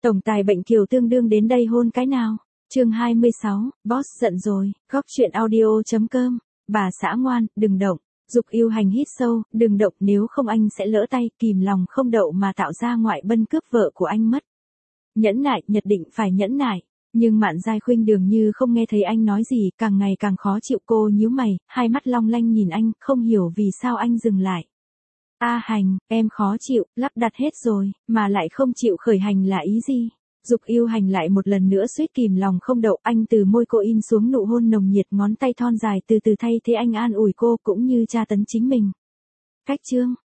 Tổng tài bệnh Kiều tương đương đến đây hôn cái nào? Chương 26, boss giận rồi, góc chuyện audio.com. Bà xã ngoan, đừng động. Dục yêu hành hít sâu, đừng động, nếu không anh sẽ lỡ tay, kìm lòng không đậu mà tạo ra ngoại bân cướp vợ của anh mất. Nhẫn nại, nhất định phải nhẫn nại. Nhưng Mạn Giai Khuynh dường như không nghe thấy anh nói gì, càng ngày càng khó chịu. Cô nhíu mày, hai mắt long lanh nhìn anh, không hiểu vì sao anh dừng lại. A Hành, em khó chịu, lắp đặt hết rồi, mà lại không chịu khởi hành là ý gì? Dục yêu hành lại một lần nữa suýt kìm lòng không đậu, anh từ môi cô in xuống nụ hôn nồng nhiệt, ngón tay thon dài từ từ thay thế anh an ủi cô cũng như tra tấn chính mình. Cách chương,